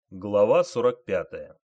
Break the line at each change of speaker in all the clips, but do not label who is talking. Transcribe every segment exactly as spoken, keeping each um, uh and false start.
Глава сорок пятая.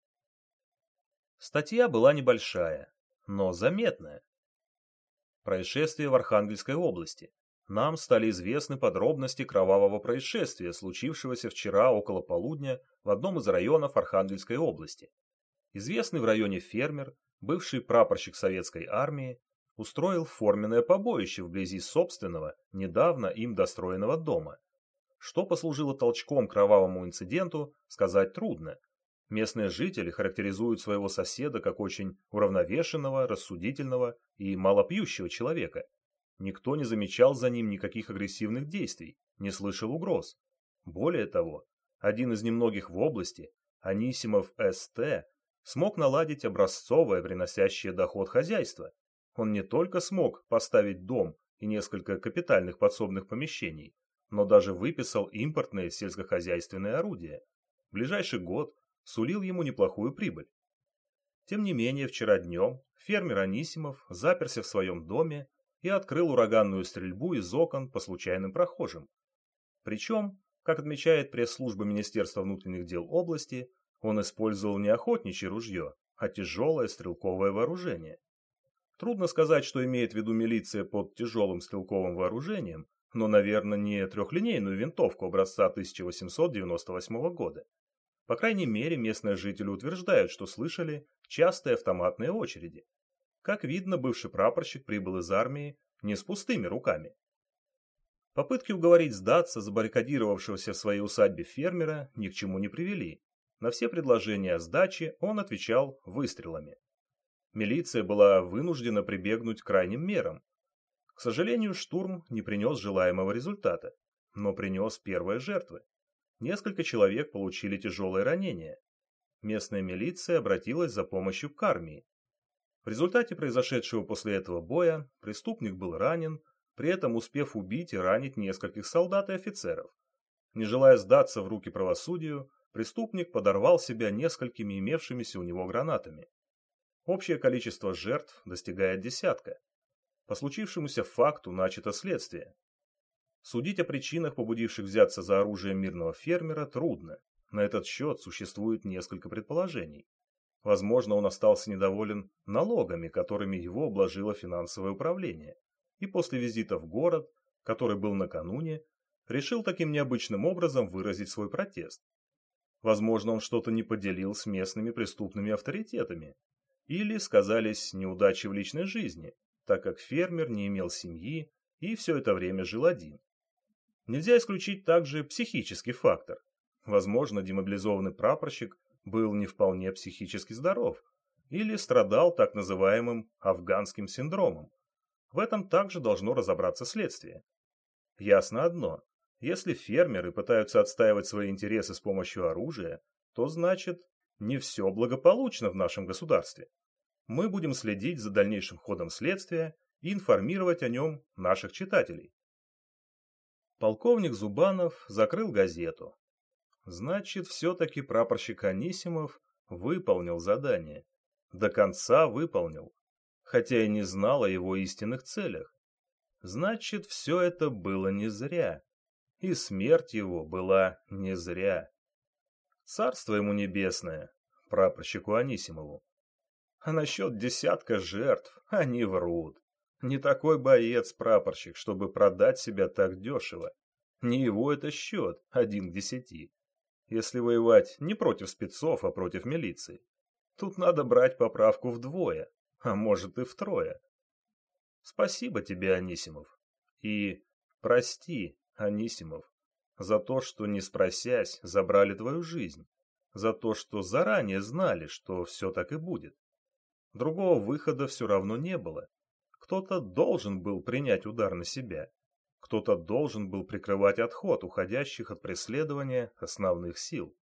Статья была небольшая, но заметная. Происшествие в Архангельской области. Нам стали известны подробности кровавого происшествия, случившегося вчера около полудня в одном из районов Архангельской области. Известный в районе фермер, бывший прапорщик советской армии, устроил форменное побоище вблизи собственного, недавно им достроенного дома. Что послужило толчком к кровавому инциденту, сказать трудно. Местные жители характеризуют своего соседа как очень уравновешенного, рассудительного и малопьющего человека. Никто не замечал за ним никаких агрессивных действий, не слышал угроз. Более того, один из немногих в области, Анисимов С Т, смог наладить образцовое, приносящее доход хозяйство. Он не только смог поставить дом и несколько капитальных подсобных помещений, но даже выписал импортные сельскохозяйственные орудия. Ближайший год сулил ему неплохую прибыль. Тем не менее, вчера днем фермер Анисимов заперся в своем доме и открыл ураганную стрельбу из окон по случайным прохожим. Причем, как отмечает пресс-служба Министерства внутренних дел области, он использовал не охотничье ружье, а тяжелое стрелковое вооружение. Трудно сказать, что имеет в виду милиция под тяжелым стрелковым вооружением, но, наверное, не трехлинейную винтовку образца тысяча восемьсот девяносто восьмого года. По крайней мере, местные жители утверждают, что слышали частые автоматные очереди. Как видно, бывший прапорщик прибыл из армии не с пустыми руками. Попытки уговорить сдаться забаррикадировавшегося в своей усадьбе фермера ни к чему не привели. На все предложения о сдаче он отвечал выстрелами. Милиция была вынуждена прибегнуть к крайним мерам. К сожалению, штурм не принес желаемого результата, но принес первые жертвы. Несколько человек получили тяжелые ранения. Местная милиция обратилась за помощью к армии. В результате произошедшего после этого боя преступник был ранен, при этом успев убить и ранить нескольких солдат и офицеров. Не желая сдаться в руки правосудию, преступник подорвал себя несколькими имевшимися у него гранатами. Общее количество жертв достигает десятка. По случившемуся факту начато следствие. Судить о причинах, побудивших взяться за оружие мирного фермера, трудно. На этот счет существует несколько предположений. Возможно, он остался недоволен налогами, которыми его обложило финансовое управление, и после визита в город, который был накануне, решил таким необычным образом выразить свой протест. Возможно, он что-то не поделил с местными преступными авторитетами. Или сказались неудачи в личной жизни, так как фермер не имел семьи и все это время жил один. Нельзя исключить также психический фактор. Возможно, демобилизованный прапорщик был не вполне психически здоров или страдал так называемым афганским синдромом. В этом также должно разобраться следствие. Ясно одно: если фермеры пытаются отстаивать свои интересы с помощью оружия, то значит, не все благополучно в нашем государстве. Мы будем следить за дальнейшим ходом следствия и информировать о нем наших читателей. Полковник Зубанов закрыл газету. Значит, все-таки прапорщик Анисимов выполнил задание. До конца выполнил, хотя и не знал о его истинных целях. Значит, все это было не зря. И смерть его была не зря. Царство ему небесное, прапорщику Анисимову. А насчет десятка жертв они врут. Не такой боец-прапорщик, чтобы продать себя так дешево. Не его это счет, один к десяти. Если воевать не против спецов, а против милиции. Тут надо брать поправку вдвое, а может и втрое. Спасибо тебе, Анисимов. И прости, Анисимов, за то, что, не спросясь, забрали твою жизнь. За то, что заранее знали, что все так и будет. Другого выхода все равно не было. Кто-то должен был принять удар на себя. Кто-то должен был прикрывать отход уходящих от преследования основных сил.